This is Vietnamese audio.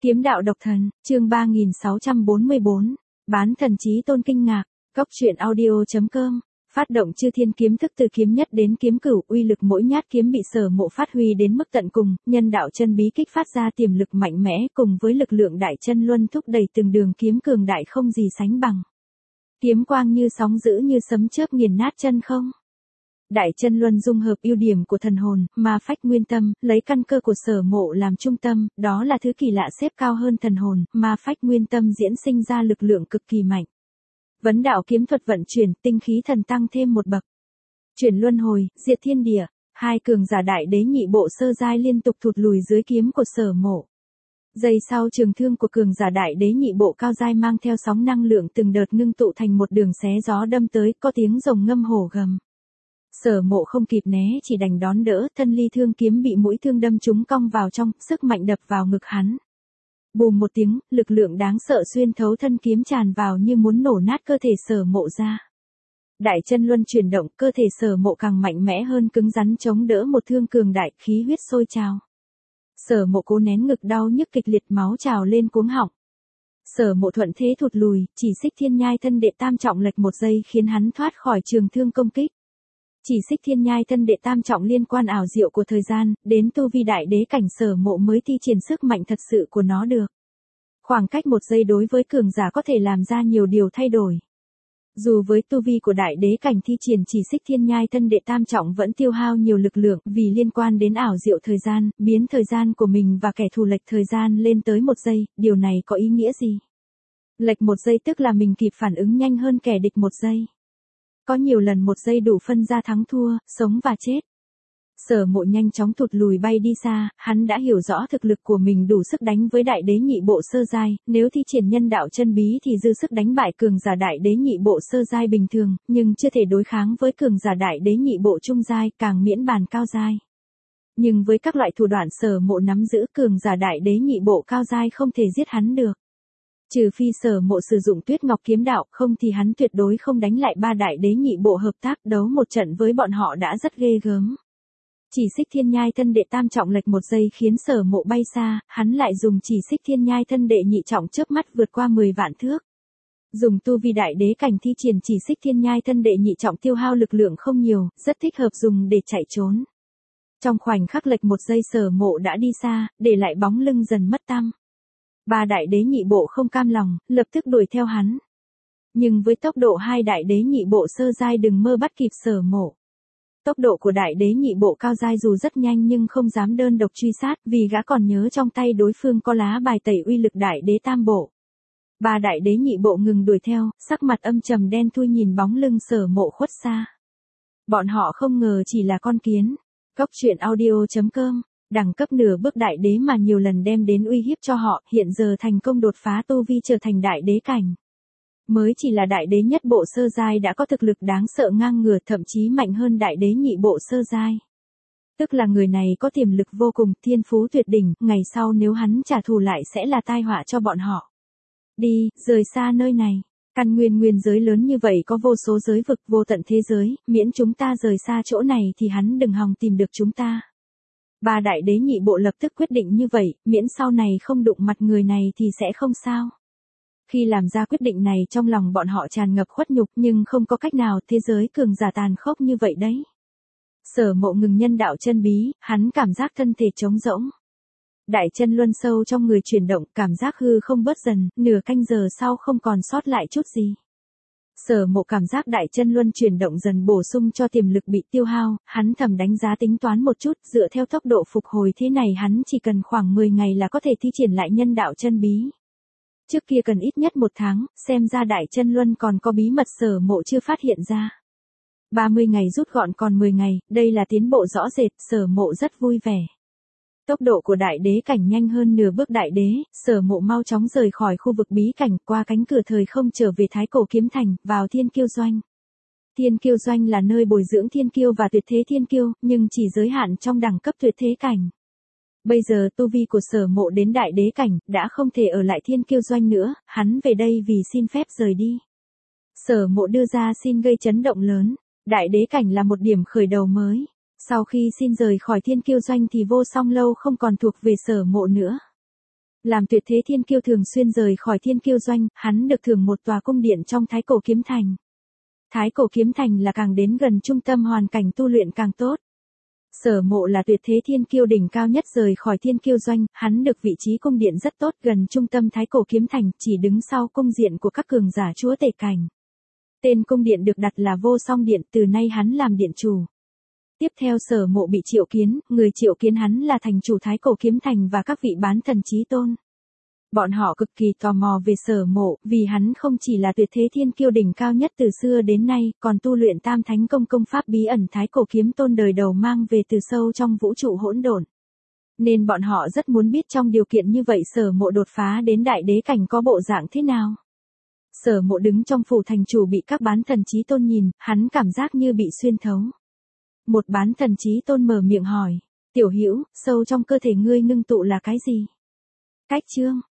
Kiếm đạo độc thần, chương 3644, bán thần chí tôn kinh ngạc, Cốc truyện audio.com, phát động chư thiên kiếm thức từ kiếm nhất đến kiếm cửu, uy lực mỗi nhát kiếm bị Sở Mộ phát huy đến mức tận cùng, nhân đạo chân bí kích phát ra tiềm lực mạnh mẽ cùng với lực lượng đại chân luân thúc đẩy từng đường kiếm cường đại không gì sánh bằng. Kiếm quang như sóng dữ như sấm chớp nghiền nát chân không. Đại chân luân dung hợp ưu điểm của thần hồn, ma phách nguyên tâm, lấy căn cơ của Sở Mộ làm trung tâm, đó là thứ kỳ lạ xếp cao hơn thần hồn, ma phách nguyên tâm diễn sinh ra lực lượng cực kỳ mạnh. Vấn đạo kiếm thuật vận chuyển, tinh khí thần tăng thêm một bậc. Chuyển luân hồi, diệt thiên địa, hai cường giả đại đế nhị bộ sơ giai liên tục thụt lùi dưới kiếm của Sở Mộ. Giây sau trường thương của cường giả đại đế nhị bộ cao giai mang theo sóng năng lượng từng đợt ngưng tụ thành một đường xé gió đâm tới, có tiếng rồng ngâm hổ gầm. Sở Mộ không kịp né, chỉ đành đón đỡ, thân ly thương kiếm bị mũi thương đâm trúng cong vào trong, sức mạnh đập vào ngực hắn. Bùm một tiếng, lực lượng đáng sợ xuyên thấu thân kiếm tràn vào như muốn nổ nát cơ thể Sở Mộ ra. Đại chân luân chuyển động, cơ thể Sở Mộ càng mạnh mẽ hơn, cứng rắn chống đỡ một thương cường đại, khí huyết sôi trào. Sở Mộ cố nén ngực đau nhức kịch liệt, máu trào lên cuống họng. Sở Mộ thuận thế thụt lùi, chỉ xích thiên nhai thân đệ tam trọng lệch một giây khiến hắn thoát khỏi trường thương công kích. Chỉ xích thiên nhai thân đệ tam trọng liên quan ảo diệu của thời gian, đến tu vi đại đế cảnh Sở Mộ mới thi triển sức mạnh thật sự của nó được. Khoảng cách một giây đối với cường giả có thể làm ra nhiều điều thay đổi. Dù với tu vi của đại đế cảnh thi triển chỉ xích thiên nhai thân đệ tam trọng vẫn tiêu hao nhiều lực lượng vì liên quan đến ảo diệu thời gian, biến thời gian của mình và kẻ thù lệch thời gian lên tới một giây, điều này có ý nghĩa gì? Lệch một giây tức là mình kịp phản ứng nhanh hơn kẻ địch một giây. Có nhiều lần một giây đủ phân ra thắng thua, sống và chết. Sở Mộ nhanh chóng thụt lùi bay đi xa, hắn đã hiểu rõ thực lực của mình đủ sức đánh với đại đế nhị bộ sơ giai, nếu thi triển nhân đạo chân bí thì dư sức đánh bại cường giả đại đế nhị bộ sơ giai bình thường, nhưng chưa thể đối kháng với cường giả đại đế nhị bộ trung giai, càng miễn bàn cao giai. Nhưng với các loại thủ đoạn Sở Mộ nắm giữ, cường giả đại đế nhị bộ cao giai không thể giết hắn được. Trừ phi Sở Mộ sử dụng Tuyết Ngọc kiếm đạo, không thì hắn tuyệt đối không đánh lại ba đại đế nhị bộ hợp tác, đấu một trận với bọn họ đã rất ghê gớm. Chỉ xích thiên nhai thân đệ tam trọng lệch một giây khiến Sở Mộ bay xa, hắn lại dùng chỉ xích thiên nhai thân đệ nhị trọng chớp mắt vượt qua 10 vạn thước. Dùng tu vi đại đế cảnh thi triển chỉ xích thiên nhai thân đệ nhị trọng tiêu hao lực lượng không nhiều, rất thích hợp dùng để chạy trốn. Trong khoảnh khắc lệch một giây Sở Mộ đã đi xa, để lại bóng lưng dần mất tăm. Ba đại đế nhị bộ không cam lòng, lập tức đuổi theo hắn. Nhưng với tốc độ hai đại đế nhị bộ sơ giai đừng mơ bắt kịp Sở Mộ. Tốc độ của đại đế nhị bộ cao giai dù rất nhanh nhưng không dám đơn độc truy sát, vì gã còn nhớ trong tay đối phương có lá bài tẩy uy lực đại đế tam bộ. Ba đại đế nhị bộ ngừng đuổi theo, sắc mặt âm trầm đen thui nhìn bóng lưng Sở Mộ khuất xa. Bọn họ không ngờ chỉ là con kiến. Cốc truyện audio.com, đẳng cấp nửa bước đại đế mà nhiều lần đem đến uy hiếp cho họ, hiện giờ thành công đột phá tu vi trở thành đại đế cảnh. Mới chỉ là đại đế nhất bộ sơ giai đã có thực lực đáng sợ ngang ngửa, thậm chí mạnh hơn đại đế nhị bộ sơ giai. Tức là người này có tiềm lực vô cùng, thiên phú tuyệt đỉnh, ngày sau nếu hắn trả thù lại sẽ là tai họa cho bọn họ. Đi, rời xa nơi này. Căn nguyên giới lớn như vậy có vô số giới vực, vô tận thế giới, miễn chúng ta rời xa chỗ này thì hắn đừng hòng tìm được chúng ta. Ba đại đế nhị bộ lập tức quyết định như vậy, miễn sau này không đụng mặt người này thì sẽ không sao. Khi làm ra quyết định này trong lòng bọn họ tràn ngập khuất nhục, nhưng không có cách nào, thế giới cường giả tàn khốc như vậy đấy. Sở Mộ ngừng nhân đạo chân bí, hắn cảm giác thân thể trống rỗng. Đại chân luân sâu trong người chuyển động, cảm giác hư không bớt dần, nửa canh giờ sau không còn sót lại chút gì. Sở Mộ cảm giác đại chân luân chuyển động dần bổ sung cho tiềm lực bị tiêu hao, hắn thầm đánh giá tính toán một chút, dựa theo tốc độ phục hồi thế này hắn chỉ cần khoảng 10 ngày là có thể thi triển lại nhân đạo chân bí. Trước kia cần ít nhất 1 tháng, xem ra đại chân luân còn có bí mật Sở Mộ chưa phát hiện ra. 30 ngày rút gọn còn 10 ngày, đây là tiến bộ rõ rệt, Sở Mộ rất vui vẻ. Tốc độ của đại đế cảnh nhanh hơn nửa bước đại đế, Sở Mộ mau chóng rời khỏi khu vực bí cảnh, qua cánh cửa thời không trở về Thái Cổ Kiếm Thành, vào Thiên Kiêu Doanh. Thiên Kiêu Doanh là nơi bồi dưỡng thiên kiêu và tuyệt thế thiên kiêu, nhưng chỉ giới hạn trong đẳng cấp tuyệt thế cảnh. Bây giờ tu vi của Sở Mộ đến đại đế cảnh, đã không thể ở lại Thiên Kiêu Doanh nữa, hắn về đây vì xin phép rời đi. Sở Mộ đưa ra xin gây chấn động lớn, đại đế cảnh là một điểm khởi đầu mới. Sau khi xin rời khỏi Thiên Kiêu Doanh thì Vô Song Lâu không còn thuộc về Sở Mộ nữa. Làm tuyệt thế thiên kiêu thường xuyên rời khỏi thiên kiêu doanh, hắn được thưởng một tòa cung điện trong Thái Cổ Kiếm Thành. Thái Cổ Kiếm Thành là càng đến gần trung tâm hoàn cảnh tu luyện càng tốt. Sở Mộ là tuyệt thế thiên kiêu đỉnh cao nhất rời khỏi thiên kiêu doanh, hắn được vị trí cung điện rất tốt gần trung tâm Thái Cổ Kiếm Thành, chỉ đứng sau cung diện của các cường giả chúa tể cảnh. Tên cung điện được đặt là Vô Song Điện, từ nay hắn làm điện chủ. Tiếp theo Sở Mộ bị triệu kiến, người triệu kiến hắn là thành chủ Thái Cổ Kiếm Thành và các vị bán thần chí tôn. Bọn họ cực kỳ tò mò về Sở Mộ, vì hắn không chỉ là tuyệt thế thiên kiêu đỉnh cao nhất từ xưa đến nay, còn tu luyện Tam Thánh công pháp bí ẩn Thái Cổ Kiếm Tôn đời đầu mang về từ sâu trong vũ trụ hỗn độn. Nên bọn họ rất muốn biết trong điều kiện như vậy Sở Mộ đột phá đến đại đế cảnh có bộ dạng thế nào. Sở Mộ đứng trong phủ thành chủ bị các bán thần chí tôn nhìn, hắn cảm giác như bị xuyên thấu. Một bán thần chí tôn mở miệng hỏi, tiểu hữu, sâu trong cơ thể ngươi ngưng tụ là cái gì? Cách chương